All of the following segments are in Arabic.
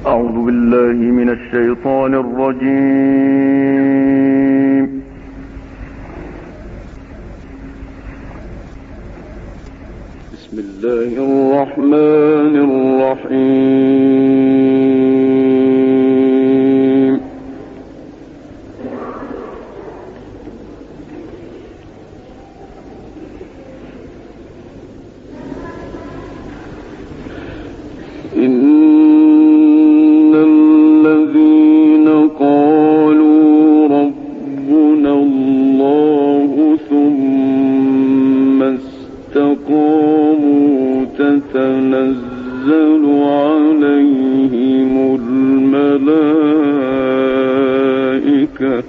أعوذ بالله من الشيطان الرجيم. بسم الله الرحمن الرحيم. إن الذين قالوا ربنا الله ثم استقاموا تتنزل عليهم الملائكة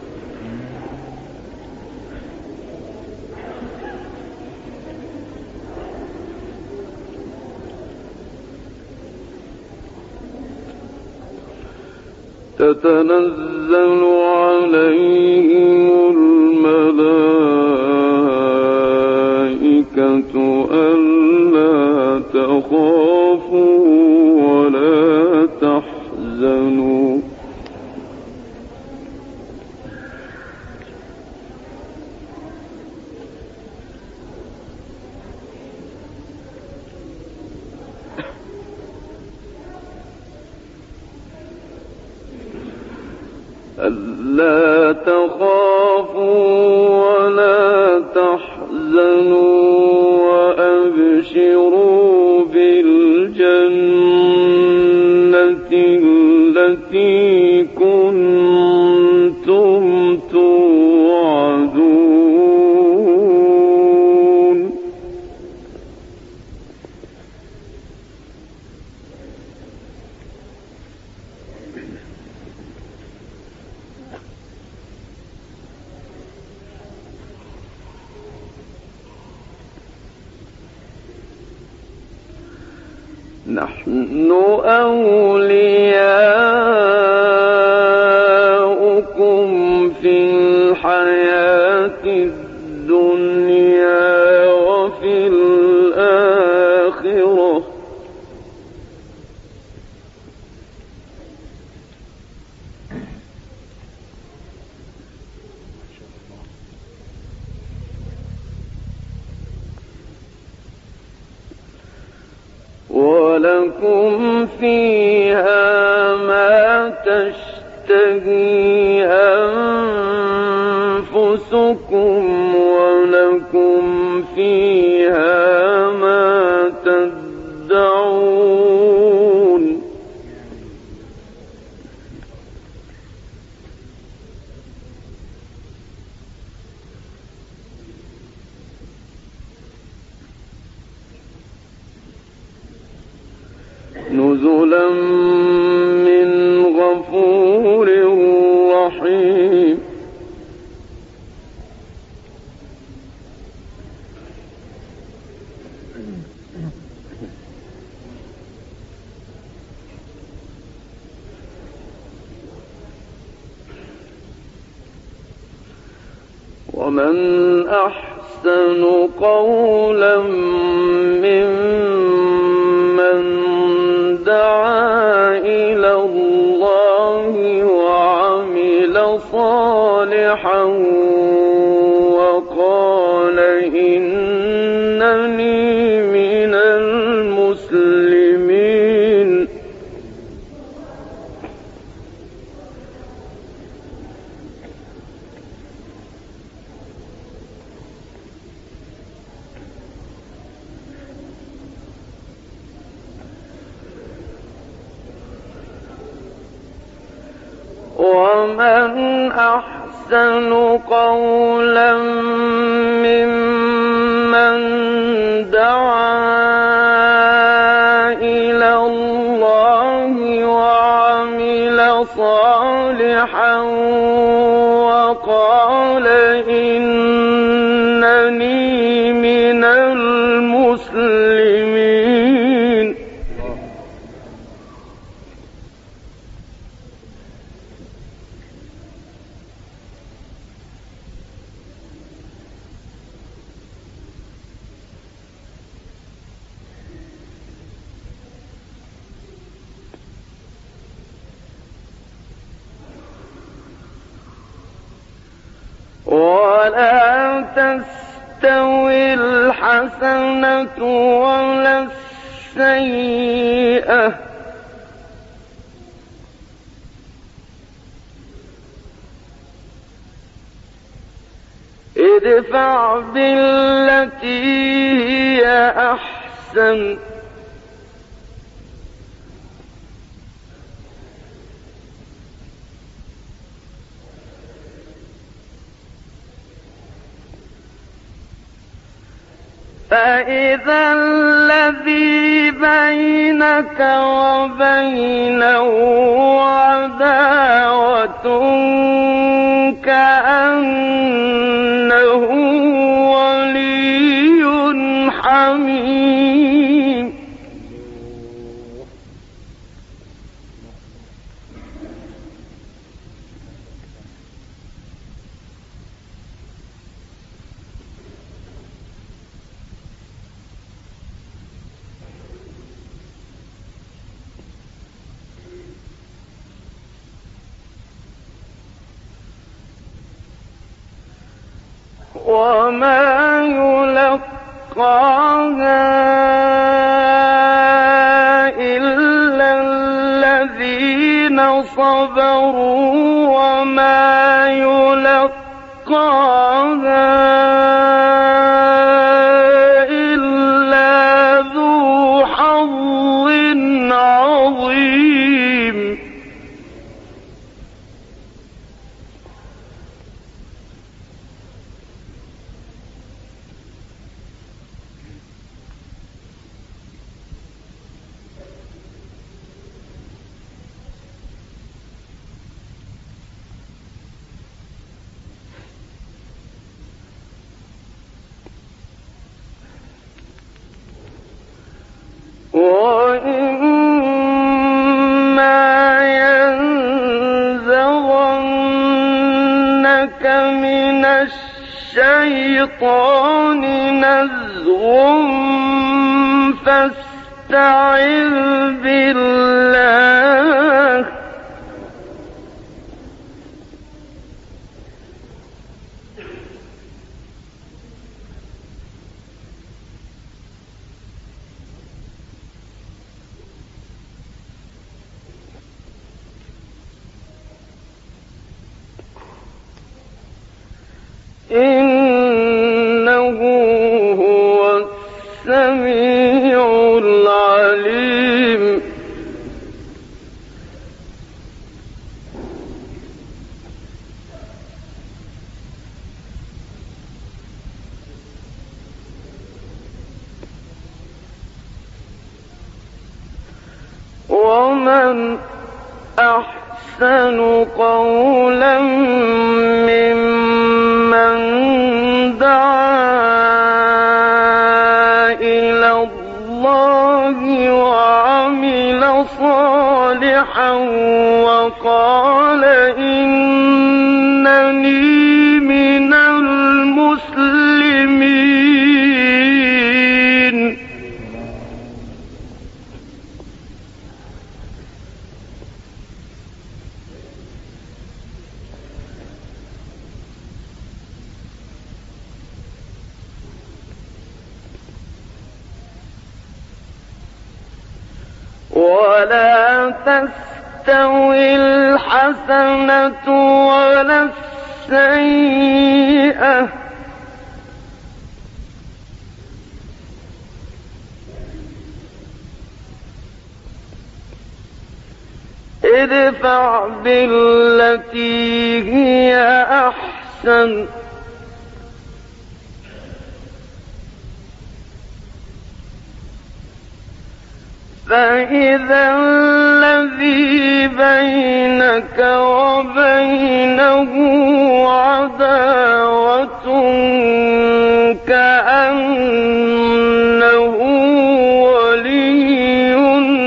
ألا تخافوا ولا تحزنوا وأبشروا بالجنة التي كنتم توعدون نحن أولياؤكم في الحياة الدنيا وفي الآخرة ولكم فيها ما تشتهي أنفسكم ولكم فيها ما تدعون نزلا من غفور رحيم ومن أحسن قولا ممن دعا إلى الله وعمل صالحا وقال إنني من المسلمين ومن أحسن قولا ممن دعا إلى الله وعمل صالحا وقال إنني من المسلمين ولا تستوي الحسنة ولا السيئة ادفع بالتي هي أحسن فإذا الذي بينك وبينه عداوة كأنه ولي حميم وما يلقاها إلا الذين صبروا وما يلقاها إلا ذو حظ عظيم وإما ينزغنك من الشيطان نزغ فاستعذ بالله إنه هو السميع العليم ومن أحسن قولا ممن دعا إلى الله وعمل صالحا وقال إنني من المسلمين ولا تستوي الحسنة ولا السيئة ادفع بالتي هي أحسن فإذا الذي بينك وبينه عداوة كأنه ولي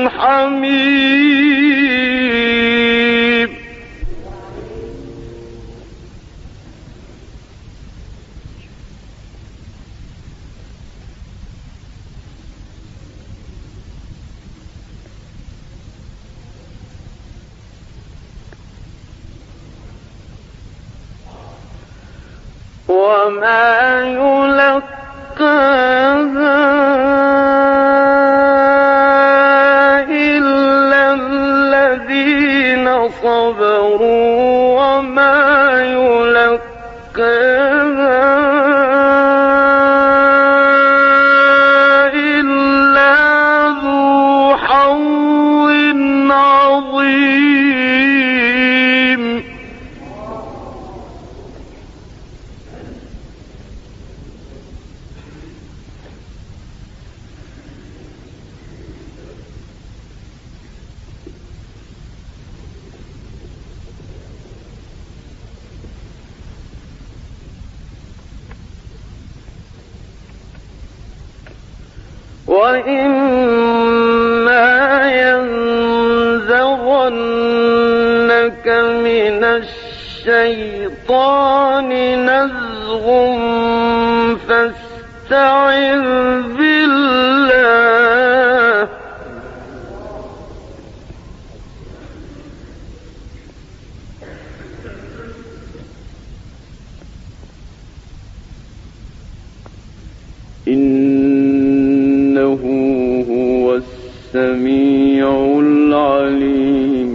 حميم وما يلقاها إلا الذين صبروا وما يلقاها إلا ذو حظ عظيم. وإما ينزغنك من الشيطان نزغ فاستعذ بالله إنه هو السميع العليم.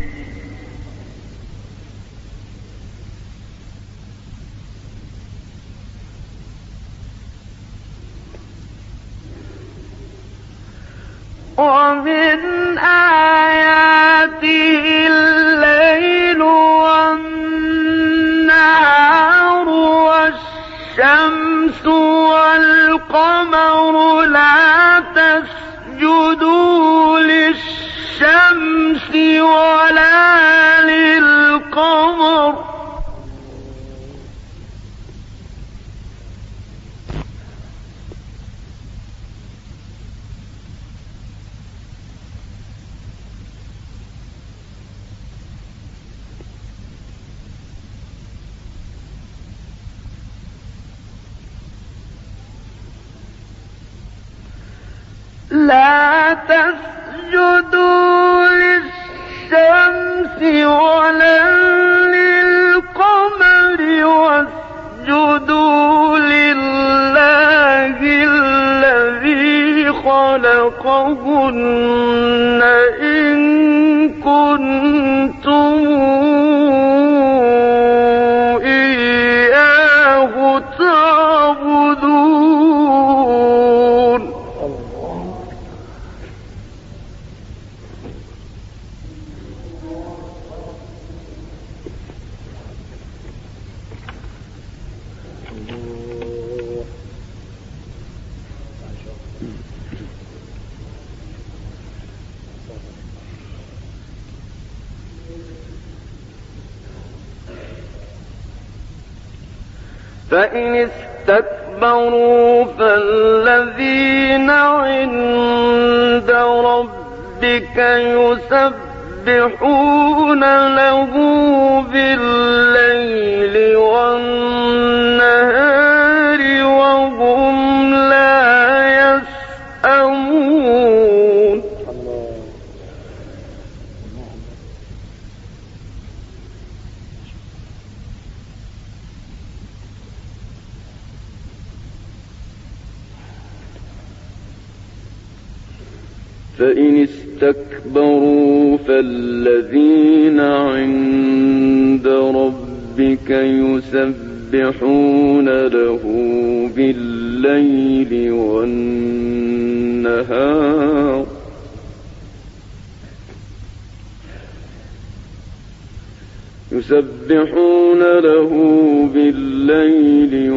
ومن آياته الليل والنهار والشمس والقمر لا تسجدوا للشمس ولا للقمر لا تسجدوا للشمس ولا للقمر واسجدوا لله الذي خلقهن إن كنتم إياه تعبدون. فإن استكبروا فالذين عند ربك يسبحون له بالليل والنهار وهم لا يسأمون. فإن استكبروا فالذين عند ربك يسبحون له بالليل والنهار يسبحون له بالليل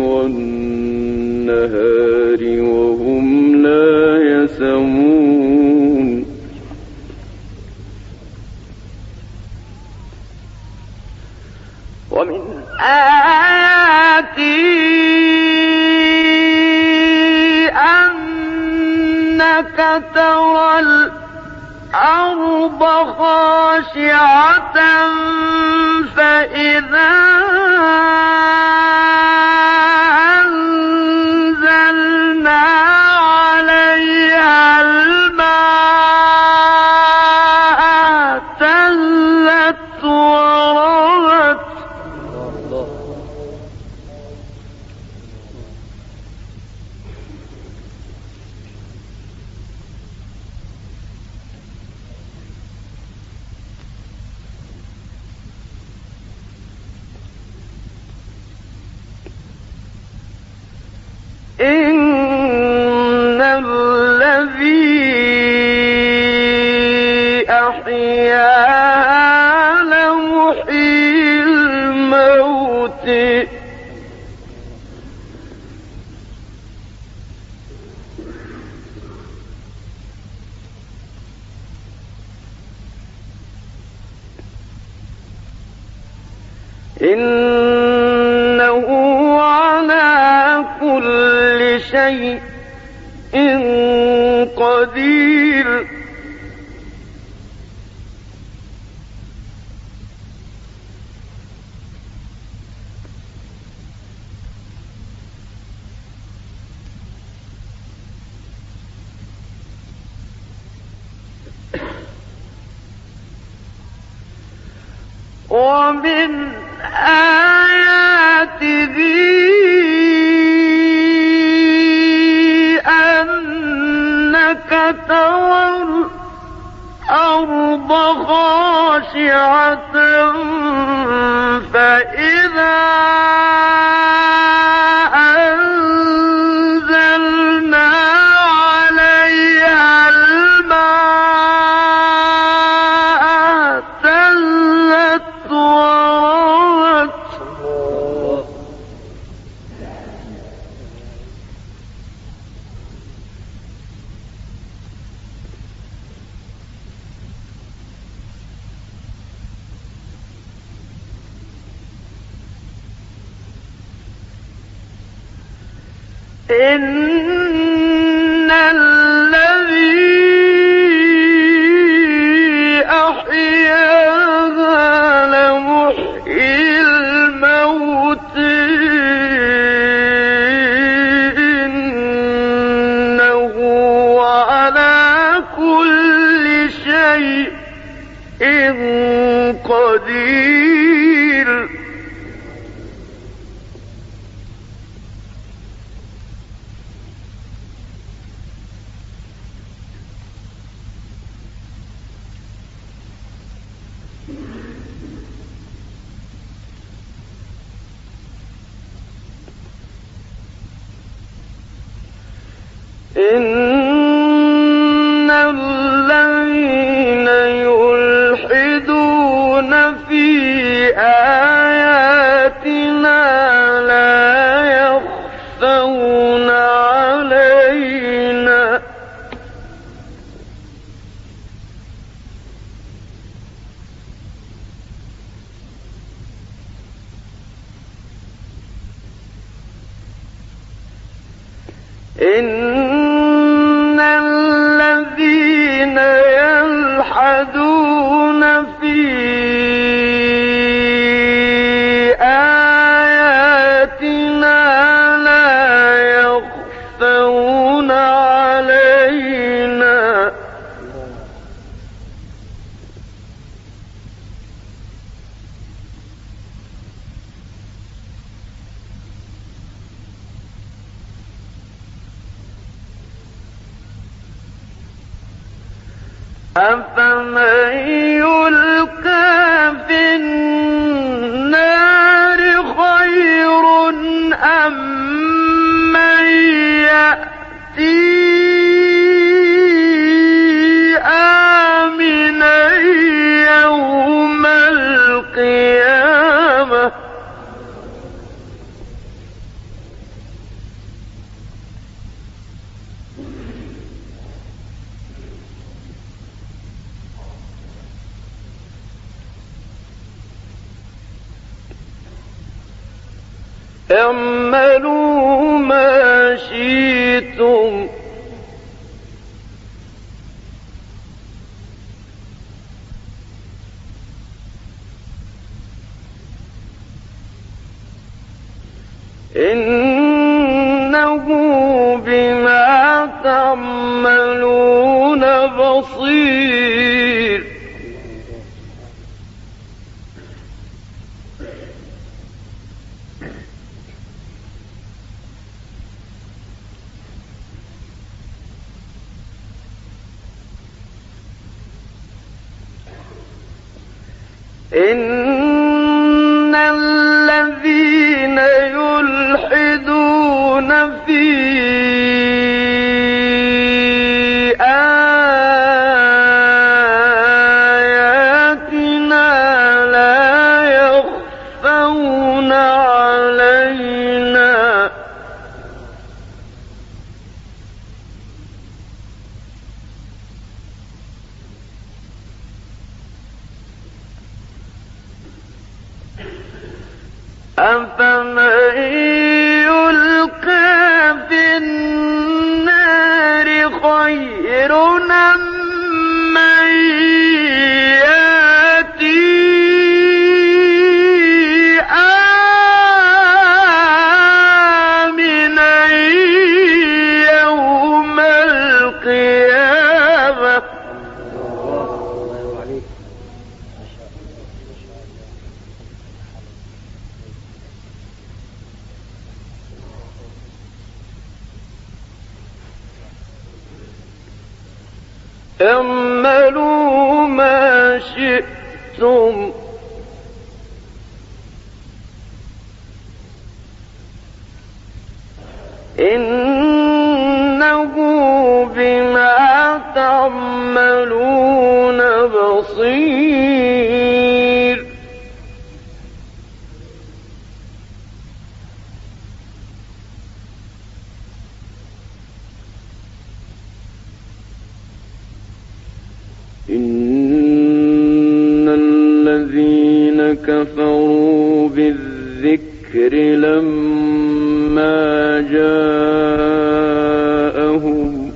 والنهار وهم لا يسأمون. ومن آياته أنك ترى الأرض خاشعة فإذا أنزلنا عليها الماء اهتزت وربت إياها لمحيي الموت إنه على كل شيء قدير ومن آياته أنك ترى الأرض خاشعة فإذا أنزلنا عليها الماء اهتزت وربت إن الذي أحياها لمحيي الموت إنه على كل شيء قدير إن الذين يلحدون في آياتنا لا يخفون علينا إن الذين يلحدون في آياتنا لا يخفون علينا أفمن يلقى في النار خير أم من يأتي آمنا يوم القيامة اعملوا ما شئتم إنه بما تعملون بصير إن الذين يلحدون في آياتنا أفمن يلقى في النار خير أم من يأتي آمنا يوم القيامة اعملوا ما شئتم إنه بما تعملون بصير إن الذين كفروا بالذكر لما جاءهم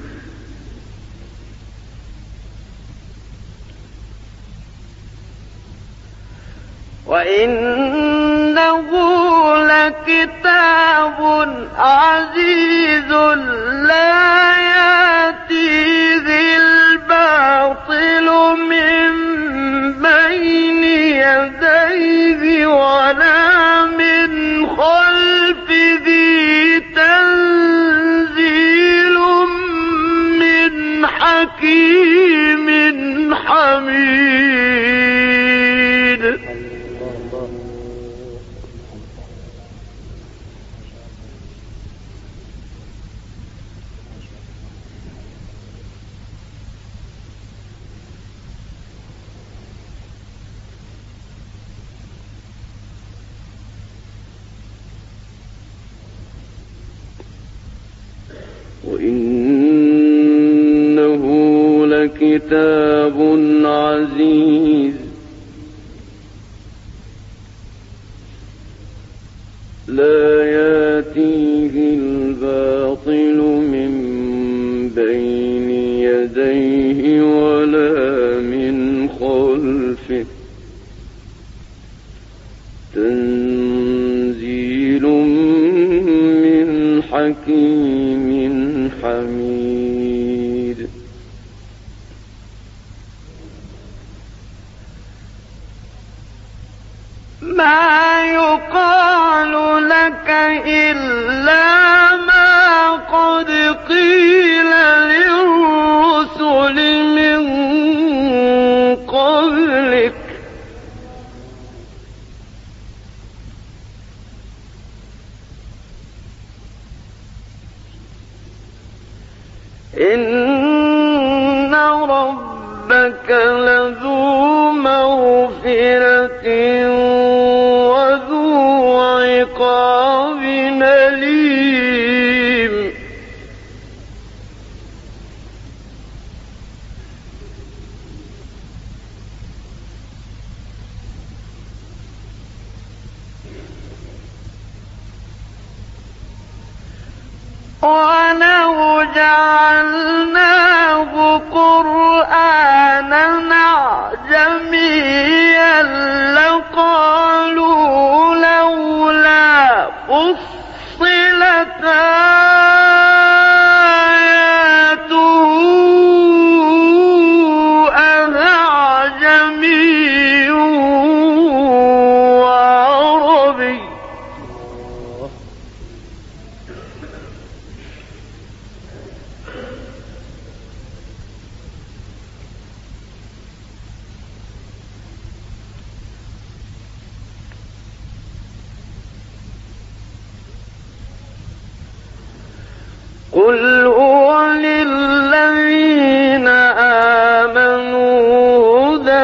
وإنه لكتاب عزيز لا يأتيه الباطل من بين يديه ولا من خلفه تنزيل من حكيم حميد وإنه لكتاب عزيز لا يأتيه الباطل من بين يديه ولا من خلفه تنزيل من حكيم حميد ما يقال لك إلا ما قد قيل للرسل من قبلك إن ربك لذو مغفرة وذو عقاب أليم ولو جعلناه قرآنا أعجميا لقالوا لولا فصلت آياته أعجمي وعربي قل هو للذين آمنوا هدى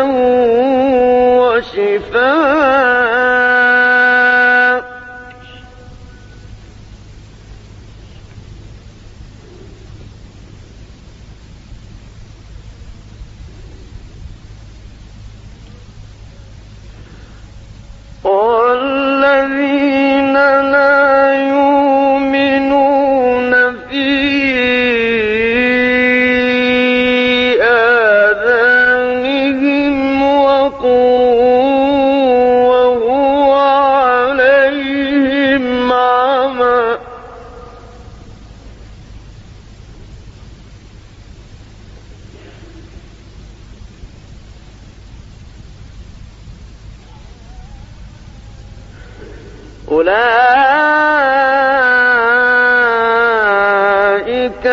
وشفاء والذين وهو عليهم عمى أولئك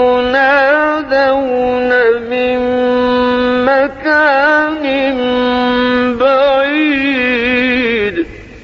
ينادون من مكان بعيد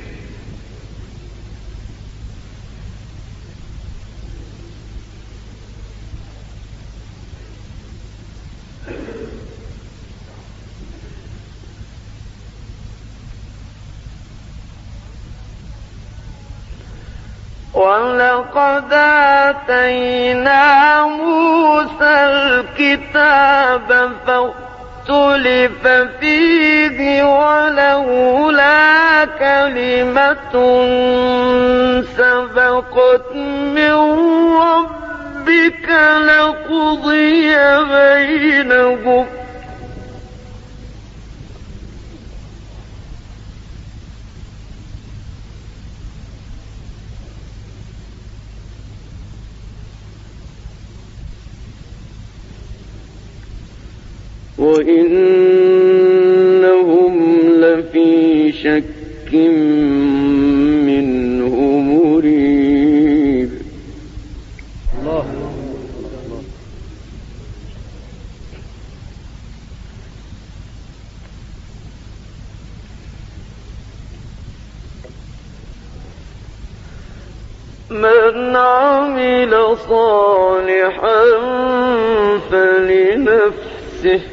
ولقد آتينا موسى الكتاب فاختلف فيه ولولا كلمة سبقت من ربك لقضي بينهم وإنهم لفي شك منه مريب. الله من عمل صالحا فلنفسه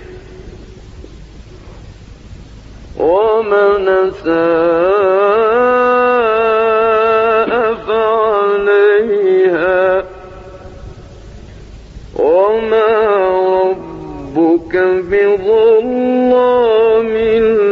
ومن أساء فعليها وما ربك بظلام